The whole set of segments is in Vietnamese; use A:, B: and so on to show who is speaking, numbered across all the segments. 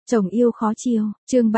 A: Chồng yêu khó chiều, chương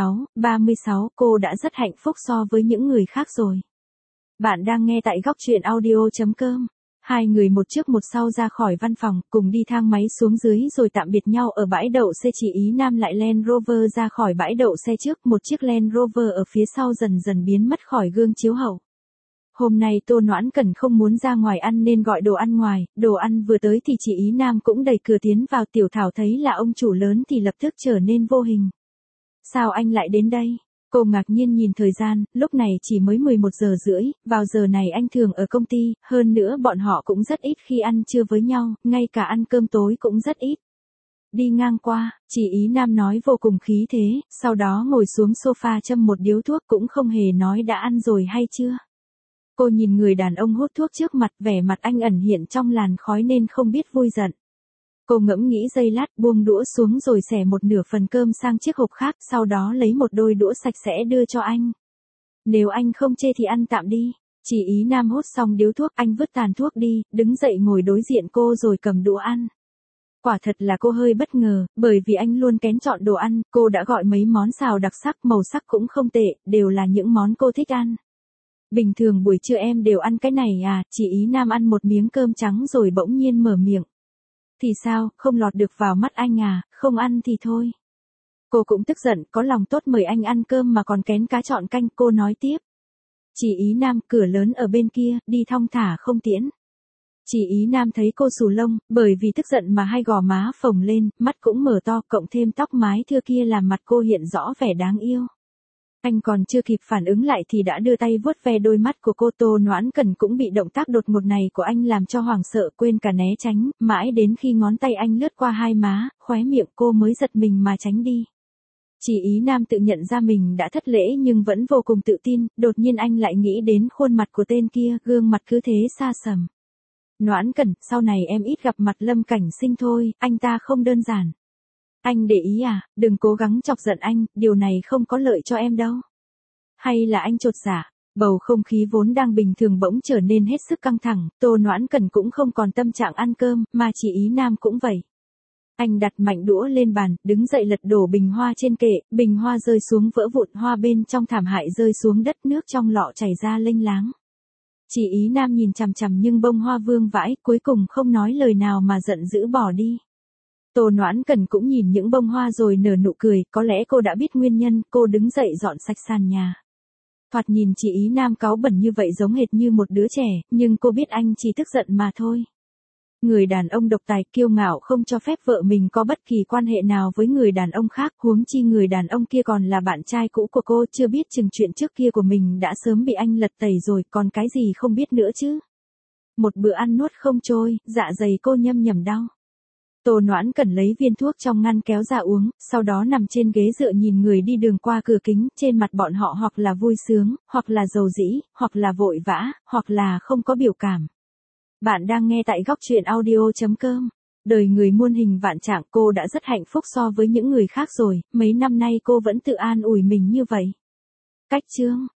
A: 36, cô đã rất hạnh phúc so với những người khác rồi. Bạn đang nghe tại góc truyện audio.com. Hai người một trước một sau ra khỏi văn phòng, cùng đi thang máy xuống dưới rồi tạm biệt nhau ở bãi đậu xe. Chị Ý Nam lại Land Rover ra khỏi bãi đậu xe trước, một chiếc Land Rover ở phía sau dần dần biến mất khỏi gương chiếu hậu. Hôm nay Tô Noãn Cẩn không muốn ra ngoài ăn nên gọi đồ ăn ngoài, đồ ăn vừa tới thì chị Ý Nam cũng đẩy cửa tiến vào. Tiểu Thảo thấy là ông chủ lớn thì lập tức trở nên vô hình. Sao anh lại đến đây? Cô ngạc nhiên nhìn thời gian, lúc này chỉ mới 11 giờ rưỡi, vào giờ này anh thường ở công ty, hơn nữa bọn họ cũng rất ít khi ăn trưa với nhau, ngay cả ăn cơm tối cũng rất ít. Đi ngang qua, chị Ý Nam nói vô cùng khí thế, sau đó ngồi xuống sofa châm một điếu thuốc cũng không hề nói đã ăn rồi hay chưa. Cô nhìn người đàn ông hút thuốc trước mặt, vẻ mặt anh ẩn hiện trong làn khói nên không biết vui giận. Cô ngẫm nghĩ giây lát, buông đũa xuống rồi xẻ một nửa phần cơm sang chiếc hộp khác, sau đó lấy một đôi đũa sạch sẽ đưa cho anh. Nếu anh không chê thì ăn tạm đi. Chị Ý Nam hút xong điếu thuốc, anh vứt tàn thuốc đi, đứng dậy ngồi đối diện cô rồi cầm đũa ăn. Quả thật là cô hơi bất ngờ, bởi vì anh luôn kén chọn đồ ăn, cô đã gọi mấy món xào đặc sắc, màu sắc cũng không tệ, đều là những món cô thích ăn. Bình thường buổi trưa em đều ăn cái này à? Chị Ý Nam ăn một miếng cơm trắng rồi bỗng nhiên mở miệng. Thì sao, không lọt được vào mắt anh à, không ăn thì thôi. Cô cũng tức giận, có lòng tốt mời anh ăn cơm mà còn kén cá chọn canh. Cô nói tiếp. Chị Ý Nam, cửa lớn ở bên kia, đi thong thả không tiễn. Chị Ý Nam thấy cô xù lông, bởi vì tức giận mà hai gò má phồng lên, mắt cũng mở to, cộng thêm tóc mái thưa kia làm mặt cô hiện rõ vẻ đáng yêu. Anh còn chưa kịp phản ứng lại thì đã đưa tay vuốt ve đôi mắt của cô. Tô Noãn Cẩn cũng bị động tác đột ngột này của anh làm cho hoảng sợ, quên cả né tránh, mãi đến khi ngón tay anh lướt qua hai má, khóe miệng cô mới giật mình mà tránh đi. Chị Ý Nam tự nhận ra mình đã thất lễ nhưng vẫn vô cùng tự tin, đột nhiên anh lại nghĩ đến khuôn mặt của tên kia, gương mặt cứ thế xa sầm. Noãn Cẩn, sau này em ít gặp mặt Lâm Cảnh Sinh thôi, anh ta không đơn giản. Anh để ý à, đừng cố gắng chọc giận anh, điều này không có lợi cho em đâu. Hay là anh chột dạ? Bầu không khí vốn đang bình thường bỗng trở nên hết sức căng thẳng, Tô Noãn Cẩn cũng không còn tâm trạng ăn cơm, mà chị Ý Nam cũng vậy. Anh đặt mạnh đũa lên bàn, đứng dậy lật đổ bình hoa trên kệ, bình hoa rơi xuống vỡ vụn, hoa bên trong thảm hại rơi xuống đất, nước trong lọ chảy ra lênh láng. Chị Ý Nam nhìn chằm chằm nhưng bông hoa vương vãi, cuối cùng không nói lời nào mà giận dữ bỏ đi. Tô Noãn Cẩn cũng nhìn những bông hoa rồi nở nụ cười, có lẽ cô đã biết nguyên nhân, cô đứng dậy dọn sạch sàn nhà. Thoạt nhìn chị Ý Nam cáu bẩn như vậy giống hệt như một đứa trẻ, nhưng cô biết anh chỉ tức giận mà thôi. Người đàn ông độc tài kiêu ngạo không cho phép vợ mình có bất kỳ quan hệ nào với người đàn ông khác, huống chi người đàn ông kia còn là bạn trai cũ của cô, chưa biết chừng chuyện trước kia của mình đã sớm bị anh lật tẩy rồi, còn cái gì không biết nữa chứ. Một bữa ăn nuốt không trôi, dạ dày cô nhâm nhầm đau. Tô Noãn Cẩn lấy viên thuốc trong ngăn kéo ra uống, sau đó nằm trên ghế dựa nhìn người đi đường qua cửa kính, trên mặt bọn họ hoặc là vui sướng, hoặc là rầu rĩ, hoặc là vội vã, hoặc là không có biểu cảm. Bạn đang nghe tại góc truyện audio.com. Đời người muôn hình vạn trạng, cô đã rất hạnh phúc so với những người khác rồi, mấy năm nay cô vẫn tự an ủi mình như vậy. Cách chương.